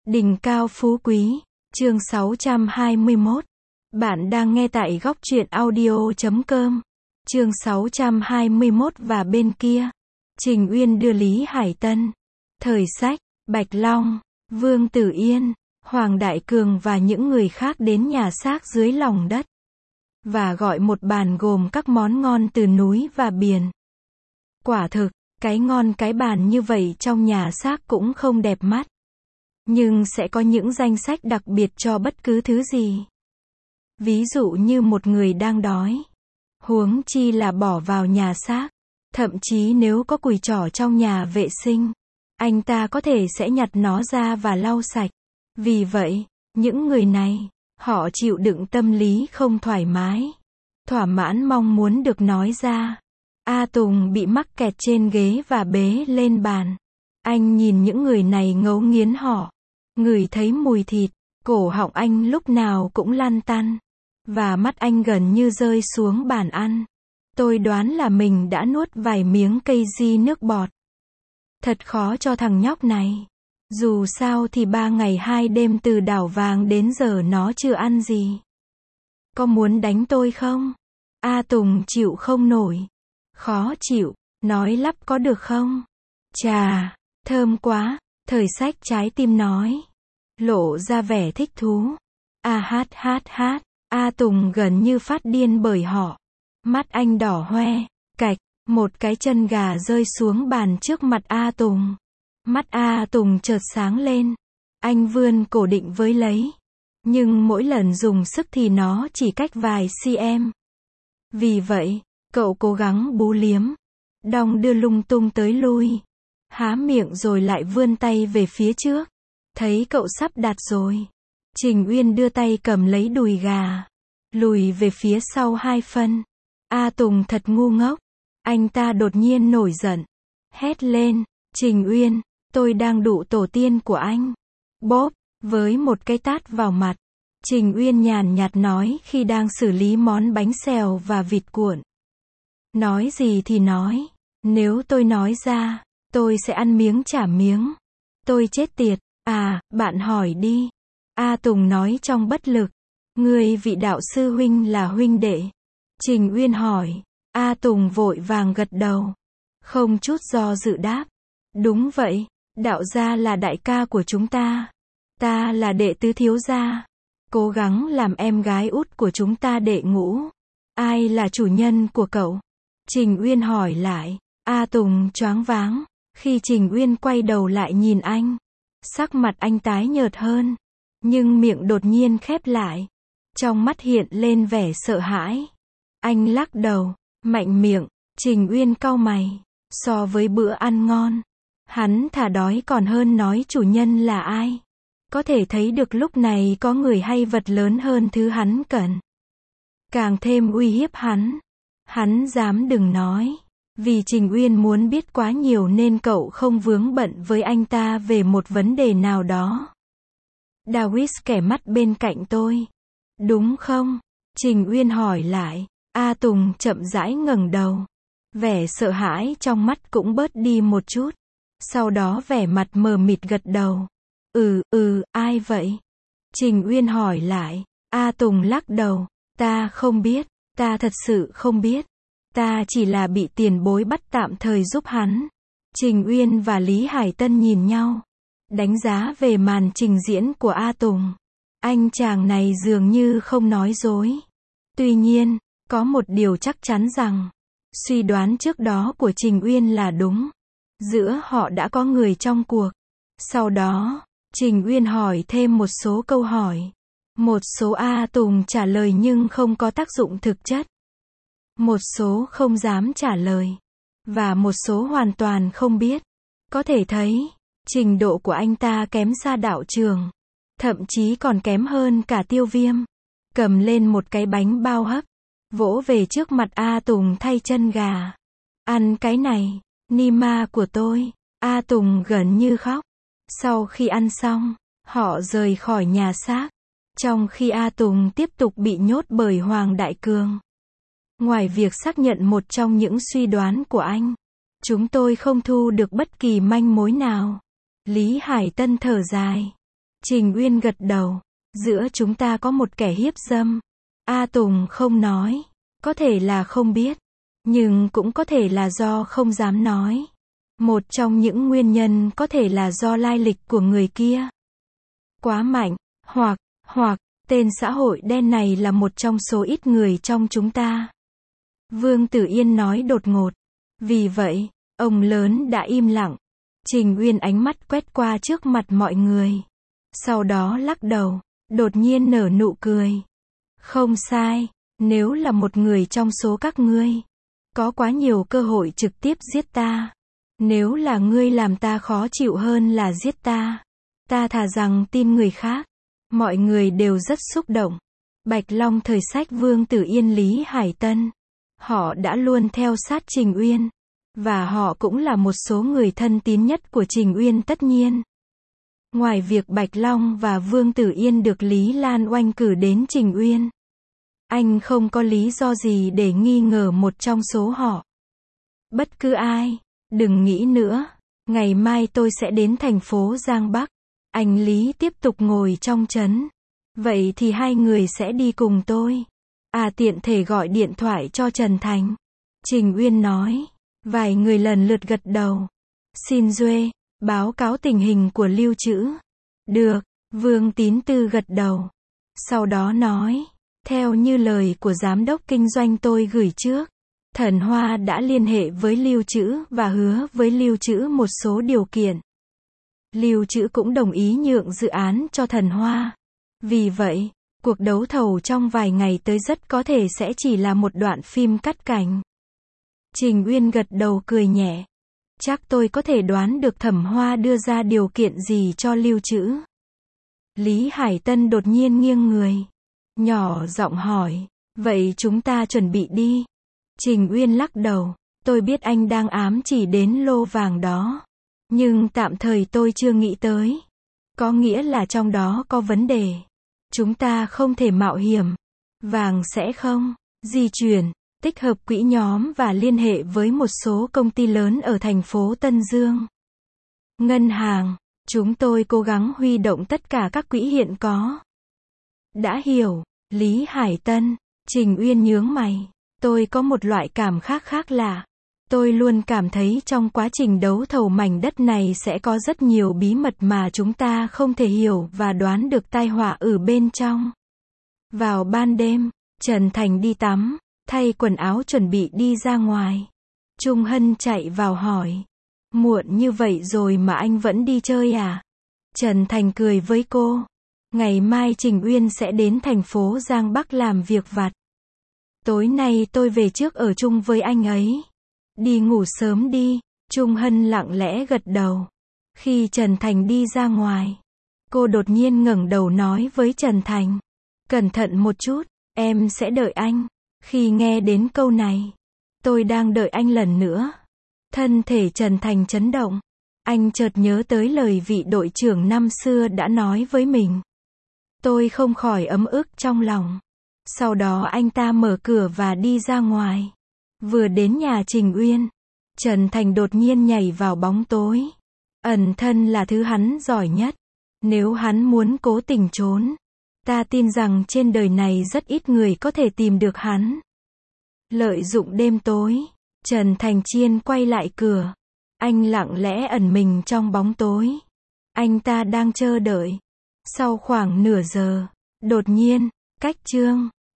Đỉnh cao phú quý, chương 621. Bạn đang nghe tại góc truyện audio.com. Chương 621 và bên kia. Trình Uyên đưa Lý Hải Tân. Thời sách, Bạch Long, Vương Tử Yên, Hoàng Đại Cường và những người khác đến nhà xác dưới lòng đất. Và gọi một bàn gồm các món ngon từ núi và biển. Quả thực, cái ngon cái bàn như vậy trong nhà xác cũng không đẹp mắt. Nhưng sẽ có những danh sách đặc biệt cho bất cứ thứ gì. Ví dụ như một người đang đói. Huống chi là bỏ vào nhà xác. Thậm chí nếu có cùi chỏ trong nhà vệ sinh, anh ta có thể sẽ nhặt nó ra và lau sạch. Vì vậy, những người này, họ chịu đựng tâm lý không thoải mái. Thỏa mãn mong muốn được nói ra. A Tùng bị mắc kẹt trên ghế và bế lên bàn. Anh nhìn những người này ngấu nghiến họ. Ngửi thấy mùi thịt, cổ họng anh lúc nào cũng lăn tăn. Và mắt anh gần như rơi xuống bàn ăn. Tôi đoán là mình đã nuốt vài miếng cây di nước bọt. Thật khó cho thằng nhóc này. Dù sao thì 3 ngày 2 đêm từ đảo vàng đến giờ nó chưa ăn gì. Có muốn đánh tôi không? A Tùng chịu không nổi. Khó chịu, nói lắp có được không? Chà, thơm quá, thời sách trái tim nói. Lộ ra vẻ thích thú. Hát. A Tùng gần như phát điên bởi họ. Mắt anh đỏ hoe, cạch, một cái chân gà rơi xuống bàn trước mặt A Tùng. Mắt A Tùng chợt sáng lên. Anh vươn cổ định với lấy. Nhưng mỗi lần dùng sức thì nó chỉ cách vài cm. Vì vậy, cậu cố gắng bú liếm. Đong đưa lung tung tới lui. Há miệng rồi lại vươn tay về phía trước. Thấy cậu sắp đạt rồi. Trình Uyên đưa tay cầm lấy đùi gà. Lùi về phía sau 2 phân. A Tùng thật ngu ngốc. Anh ta đột nhiên nổi giận. Hét lên. Trình Uyên, tôi đang đụ tổ tiên của anh. Bóp, với một cái tát vào mặt. Trình Uyên nhàn nhạt nói khi đang xử lý món bánh xèo và vịt cuộn. Nói gì thì nói. Nếu tôi nói ra, tôi sẽ ăn miếng trả miếng. Tôi chết tiệt. À, bạn hỏi đi. A Tùng nói trong bất lực. Người vị đạo sư huynh là huynh đệ. Trình Uyên hỏi. A Tùng vội vàng gật đầu. Không chút do dự đáp. Đúng vậy, đạo gia là đại ca của chúng ta. Ta là đệ tứ thiếu gia. Cố gắng làm em gái út của chúng ta đệ ngũ. Ai là chủ nhân của cậu? Trình Uyên hỏi lại. A Tùng choáng váng. Khi Trình Uyên quay đầu lại nhìn anh, sắc mặt anh tái nhợt hơn. Nhưng miệng đột nhiên khép lại. Trong mắt hiện lên vẻ sợ hãi. Anh lắc đầu, mạnh miệng. Trình Uyên cau mày. So với bữa ăn ngon, hắn thà đói còn hơn nói chủ nhân là ai. Có thể thấy được lúc này có người hay vật lớn hơn thứ hắn cần. Càng thêm uy hiếp hắn. Hắn dám đừng nói. Vì Trình Uyên muốn biết quá nhiều nên cậu không vướng bận với anh ta về một vấn đề nào đó. Dawis kẻ mắt bên cạnh tôi. Đúng không? Trình Uyên hỏi lại. A Tùng chậm rãi ngẩng đầu. Vẻ sợ hãi trong mắt cũng bớt đi một chút. Sau đó vẻ mặt mờ mịt gật đầu. Ai vậy? Trình Uyên hỏi lại. A Tùng lắc đầu. Ta không biết, ta thật sự không biết. Ta chỉ là bị tiền bối bắt tạm thời giúp hắn. Trình Uyên và Lý Hải Tân nhìn nhau. Đánh giá về màn trình diễn của A Tùng. Anh chàng này dường như không nói dối. Tuy nhiên, có một điều chắc chắn rằng, suy đoán trước đó của Trình Uyên là đúng. Giữa họ đã có người trong cuộc. Sau đó, Trình Uyên hỏi thêm một số câu hỏi. Một số A Tùng trả lời nhưng không có tác dụng thực chất. Một số không dám trả lời. Và một số hoàn toàn không biết. Có thể thấy, trình độ của anh ta kém xa đạo trường. Thậm chí còn kém hơn cả Tiêu Viêm. Cầm lên một cái bánh bao hấp. Vỗ về trước mặt A Tùng thay chân gà. Ăn cái này, Nima của tôi. A Tùng gần như khóc. Sau khi ăn xong, họ rời khỏi nhà xác. Trong khi A Tùng tiếp tục bị nhốt bởi Hoàng Đại Cường. Ngoài việc xác nhận một trong những suy đoán của anh, chúng tôi không thu được bất kỳ manh mối nào. Lý Hải Tân thở dài. Trình Uyên gật đầu. Giữa chúng ta có một kẻ hiếp dâm. A Tùng không nói. Có thể là không biết. Nhưng cũng có thể là do không dám nói. Một trong những nguyên nhân có thể là do lai lịch của người kia quá mạnh, hoặc, tên xã hội đen này là một trong số ít người trong chúng ta. Vương Tử Yên nói đột ngột. Vì vậy, ông lớn đã im lặng. Trình Uyên ánh mắt quét qua trước mặt mọi người. Sau đó lắc đầu, đột nhiên nở nụ cười. Không sai, nếu là một người trong số các ngươi, có quá nhiều cơ hội trực tiếp giết ta. Nếu là ngươi làm ta khó chịu hơn là giết ta. Ta thà rằng tin người khác. Mọi người đều rất xúc động. Bạch Long thời sách Vương Tử Yên Lý Hải Tân. Họ đã luôn theo sát Trình Uyên. Và họ cũng là một số người thân tín nhất của Trình Uyên tất nhiên. Ngoài việc Bạch Long và Vương Tử Yên được Lý Lan Oanh cử đến Trình Uyên, anh không có lý do gì để nghi ngờ một trong số họ. Bất cứ ai. Đừng nghĩ nữa. Ngày mai tôi sẽ đến thành phố Giang Bắc. Anh Lý tiếp tục ngồi trong trấn. Vậy thì hai người sẽ đi cùng tôi. Tiện thể gọi điện thoại cho Trần Thành. Trình Uyên nói. Vài người lần lượt gật đầu. Xin Duê, báo cáo tình hình của lưu trữ. Được, Vương Tín Tư gật đầu. Sau đó nói. Theo như lời của giám đốc kinh doanh tôi gửi trước, Thần Hoa đã liên hệ với lưu trữ và hứa với lưu trữ một số điều kiện. Lưu trữ cũng đồng ý nhượng dự án cho Thần Hoa. Vì vậy, cuộc đấu thầu trong vài ngày tới rất có thể sẽ chỉ là một đoạn phim cắt cảnh. Trình Uyên gật đầu cười nhẹ. Chắc tôi có thể đoán được Thẩm Hoa đưa ra điều kiện gì cho lưu trữ. Lý Hải Tân đột nhiên nghiêng người. Nhỏ giọng hỏi. Vậy chúng ta chuẩn bị đi. Trình Uyên lắc đầu. Tôi biết anh đang ám chỉ đến lô vàng đó. Nhưng tạm thời tôi chưa nghĩ tới. Có nghĩa là trong đó có vấn đề. Chúng ta không thể mạo hiểm. Vàng sẽ không di chuyển, tích hợp quỹ nhóm và liên hệ với một số công ty lớn ở thành phố Tân Dương. Ngân hàng, chúng tôi cố gắng huy động tất cả các quỹ hiện có. Đã hiểu, Lý Hải Tân. Trình Uyên nhướng mày. Tôi có một loại cảm khác lạ. Tôi luôn cảm thấy trong quá trình đấu thầu mảnh đất này sẽ có rất nhiều bí mật mà chúng ta không thể hiểu và đoán được tai họa ở bên trong. Vào ban đêm, Trần Thành đi tắm, thay quần áo chuẩn bị đi ra ngoài. Trung Hân chạy vào hỏi. Muộn như vậy rồi mà anh vẫn đi chơi à? Trần Thành cười với cô. Ngày mai Trình Uyên sẽ đến thành phố Giang Bắc làm việc vặt. Tối nay tôi về trước ở chung với anh ấy. Đi ngủ sớm đi. Trung Hân lặng lẽ gật đầu. Khi Trần Thành đi ra ngoài, cô đột nhiên ngẩng đầu nói với Trần Thành. Cẩn thận một chút, em sẽ đợi anh. Khi nghe đến câu này, tôi đang đợi anh lần nữa. Thân thể Trần Thành chấn động. Anh chợt nhớ tới lời vị đội trưởng năm xưa đã nói với mình. Tôi không khỏi ấm ức trong lòng. Sau đó anh ta mở cửa và đi ra ngoài. Vừa đến nhà Trình Uyên, Trần Thành đột nhiên nhảy vào bóng tối. Ẩn thân là thứ hắn giỏi nhất. Nếu hắn muốn cố tình trốn, ta tin rằng trên đời này rất ít người có thể tìm được hắn. Lợi dụng đêm tối, Trần Thành Chiên quay lại cửa. Anh lặng lẽ ẩn mình trong bóng tối. Anh ta đang chờ đợi. Sau khoảng nửa giờ, đột nhiên, cách chương